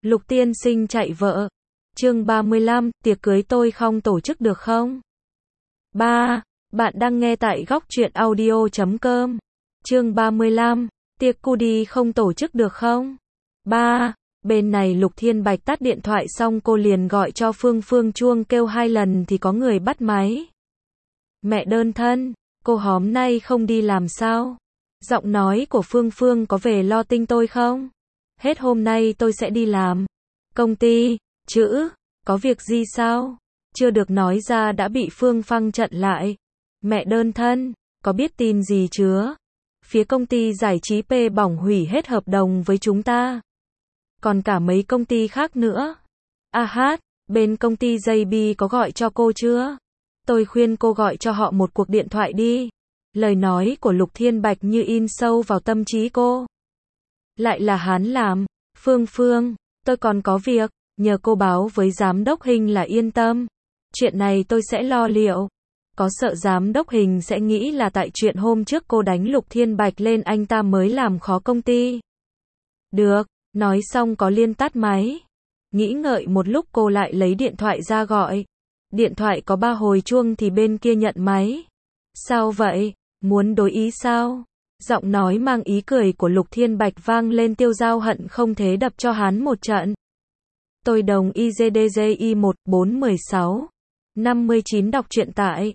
Lục tiên sinh chạy vợ. Chương 35, tiệc cưới tôi không tổ chức được không? 3. Bạn đang nghe tại góc truyện audio.com. Chương 35, tiệc cu đi không tổ chức được không? 3. Bên này Lục Thiên Bạch tắt điện thoại xong cô liền gọi cho Phương Phương, chuông kêu 2 lần thì có người bắt máy. Mẹ đơn thân, cô hôm nay không đi làm sao? Giọng nói của Phương Phương có vẻ lo tinh tôi không? Hết hôm nay tôi sẽ đi làm. Công ty, chữ, có việc gì sao? Chưa được nói ra đã bị Phương Phăng chặn lại. Mẹ đơn thân, có biết tin gì chưa? Phía công ty giải trí P bỏng hủy hết hợp đồng với chúng ta. Còn cả mấy công ty khác nữa. Bên công ty JB có gọi cho cô chưa? Tôi khuyên cô gọi cho họ một cuộc điện thoại đi. Lời nói của Lục Thiên Bạch như in sâu vào tâm trí cô. Lại là hắn làm. Phương Phương, tôi còn có việc, nhờ cô báo với giám đốc Hình là yên tâm. Chuyện này tôi sẽ lo liệu. Có sợ giám đốc Hình sẽ nghĩ là tại chuyện hôm trước cô đánh Lục Thiên Bạch lên anh ta mới làm khó công ty. Được, nói xong có liên tắt máy. Nghĩ ngợi một lúc cô lại lấy điện thoại ra gọi. Điện thoại có 3 hồi chuông thì bên kia nhận máy. Sao vậy? Muốn đối ý sao? Giọng nói mang ý cười của Lục Thiên Bạch vang lên. Tiêu Giao hận không thế đập cho hắn một trận. Tôi đồng IGDGI 1416 59 đọc truyện tại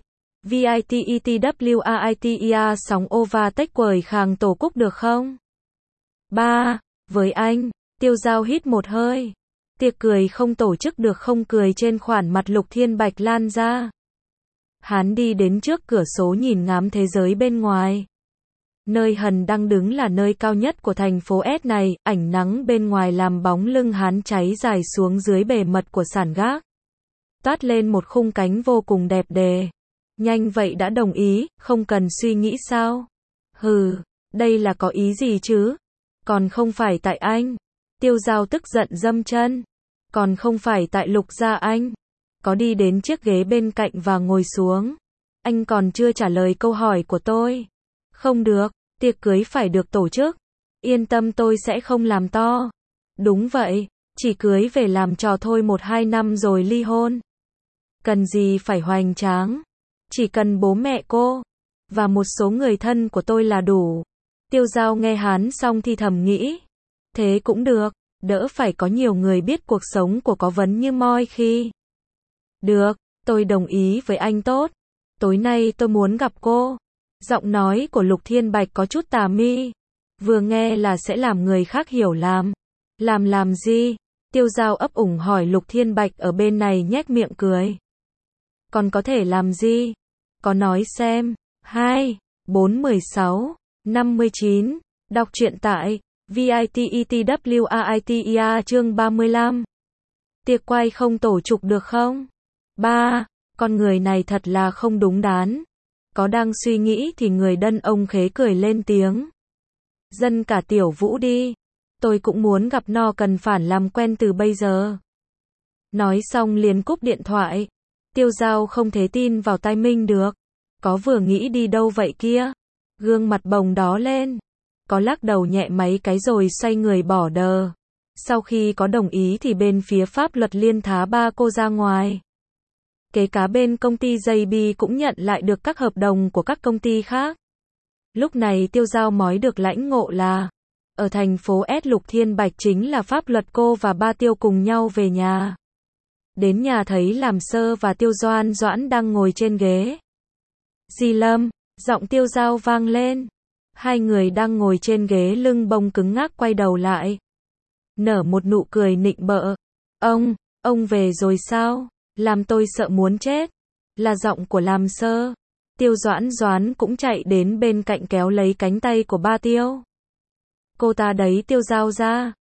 VITETWAITEA sóng Ova tech quời khàng tổ cúc được không? 3. Với anh, Tiêu Giao hít một hơi. Tiệc cười không tổ chức được không? Cười trên khoản mặt Lục Thiên Bạch lan ra. Hắn đi đến trước cửa sổ nhìn ngắm thế giới bên ngoài. Nơi hắn đang đứng là nơi cao nhất của thành phố S này, ánh nắng bên ngoài làm bóng lưng hắn cháy dài xuống dưới bề mặt của sàn gác. Toát lên một khung cánh vô cùng đẹp đẽ. Nhanh vậy đã đồng ý, không cần suy nghĩ sao? Hừ, đây là có ý gì chứ? Còn không phải tại anh. Tiêu Giao tức giận dâm chân. Còn không phải tại Lục gia anh. Có đi đến chiếc ghế bên cạnh và ngồi xuống. Anh còn chưa trả lời câu hỏi của tôi. Không được, tiệc cưới phải được tổ chức. Yên tâm, tôi sẽ không làm to. Đúng vậy, chỉ cưới về làm trò thôi, 1-2 năm rồi ly hôn. Cần gì phải hoành tráng. Chỉ cần bố mẹ cô và một số người thân của tôi là đủ. Tiêu Giao nghe hắn xong thì thầm nghĩ. Thế cũng được, đỡ phải có nhiều người biết cuộc sống của có vấn như moi khi. Được, tôi đồng ý với anh tốt. Tối nay tôi muốn gặp cô. Giọng nói của Lục Thiên Bạch có chút tà mị. Vừa nghe là sẽ làm người khác hiểu làm. Làm gì? Tiêu Giao ấp ủng hỏi. Lục Thiên Bạch ở bên này nhếch miệng cười. Còn có thể làm gì? Có nói xem. 2, 4, 16, 59. Đọc truyện tại VITETWAITEA chương 35. Tiệc quay không tổ chức được không? 3. Con người này thật là không đúng đắn. Có đang suy nghĩ thì người đàn ông khế cười lên tiếng. Dân cả Tiểu Vũ đi. Tôi cũng muốn gặp nó, cần phản làm quen từ bây giờ. Nói xong liền cúp điện thoại. Tiêu Giao không thể tin vào tai mình được. Có vừa nghĩ đi đâu vậy kia? Gương mặt bồng đó lên. Có lắc đầu nhẹ mấy cái rồi xoay người bỏ đờ. Sau khi có đồng ý thì bên phía pháp luật liên thá 3 cô ra ngoài. Kế cá bên công ty JB cũng nhận lại được các hợp đồng của các công ty khác. Lúc này Tiêu Giao mới được lãnh ngộ là ở thành phố S Lục Thiên Bạch chính là pháp luật. Cô và ba Tiêu cùng nhau về nhà. Đến nhà thấy Làm Sơ và Tiêu Doãn đang ngồi trên ghế. Di Lâm, giọng Tiêu Giao vang lên. Hai người đang ngồi trên ghế lưng bông cứng ngắc quay đầu lại. Nở một nụ cười nịnh bợ. Ông về rồi sao? Làm tôi sợ muốn chết. Là giọng của Làm Sơ. Tiêu Doãn cũng chạy đến bên cạnh kéo lấy cánh tay của ba Tiêu. Cô ta đẩy Tiêu Giao ra.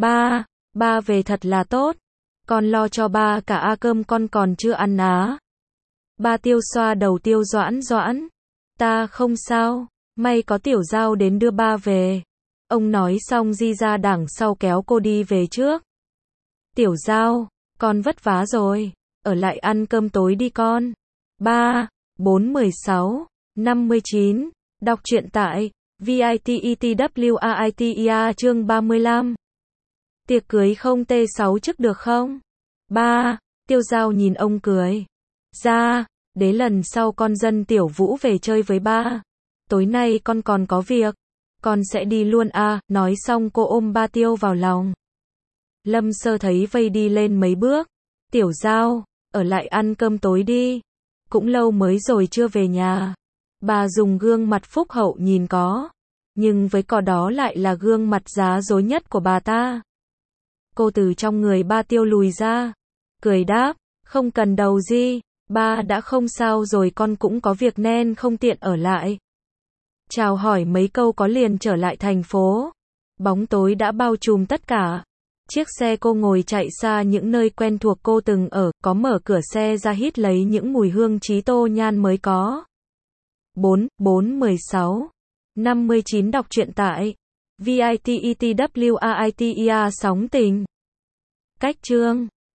Ba về thật là tốt. Con lo cho ba cả cơm con còn chưa ăn á. Ba Tiêu xoa đầu Tiêu Doãn. Ta không sao, may có Tiểu Giao đến đưa ba về. Ông nói xong di ra đằng sau kéo cô đi về trước. Tiểu Giao, con vất vả rồi. Ở lại ăn cơm tối đi con. 3, 4, 16, 59. Đọc truyện tại VITETWAITEA chương 35. Tiệc cưới không T6 chức được không? 3. Tiêu Dao nhìn ông cười. Ra, để lần sau con dẫn Tiểu Vũ về chơi với ba. Tối nay con còn có việc. Con sẽ đi luôn à, nói xong cô ôm ba Tiêu vào lòng. Lâm Sơ thấy vây đi lên mấy bước. Tiểu Dao, ở lại ăn cơm tối đi. Cũng lâu mới rồi chưa về nhà. Bà dùng gương mặt phúc hậu nhìn có. Nhưng với cò đó lại là gương mặt giá dối nhất của bà ta. Cô từ trong người ba Tiêu lùi ra. Cười đáp, không cần đâu Di. Ba đã không sao rồi, con cũng có việc nên không tiện ở lại. Chào hỏi mấy câu có liền trở lại thành phố. Bóng tối đã bao trùm tất cả. Chiếc xe cô ngồi chạy xa những nơi quen thuộc cô từng ở, có mở cửa xe ra hít lấy những mùi hương Chí Tô Nhan mới có. 4.4.16 59 đọc truyện tại VITETWAITEA sóng tình. Cách chương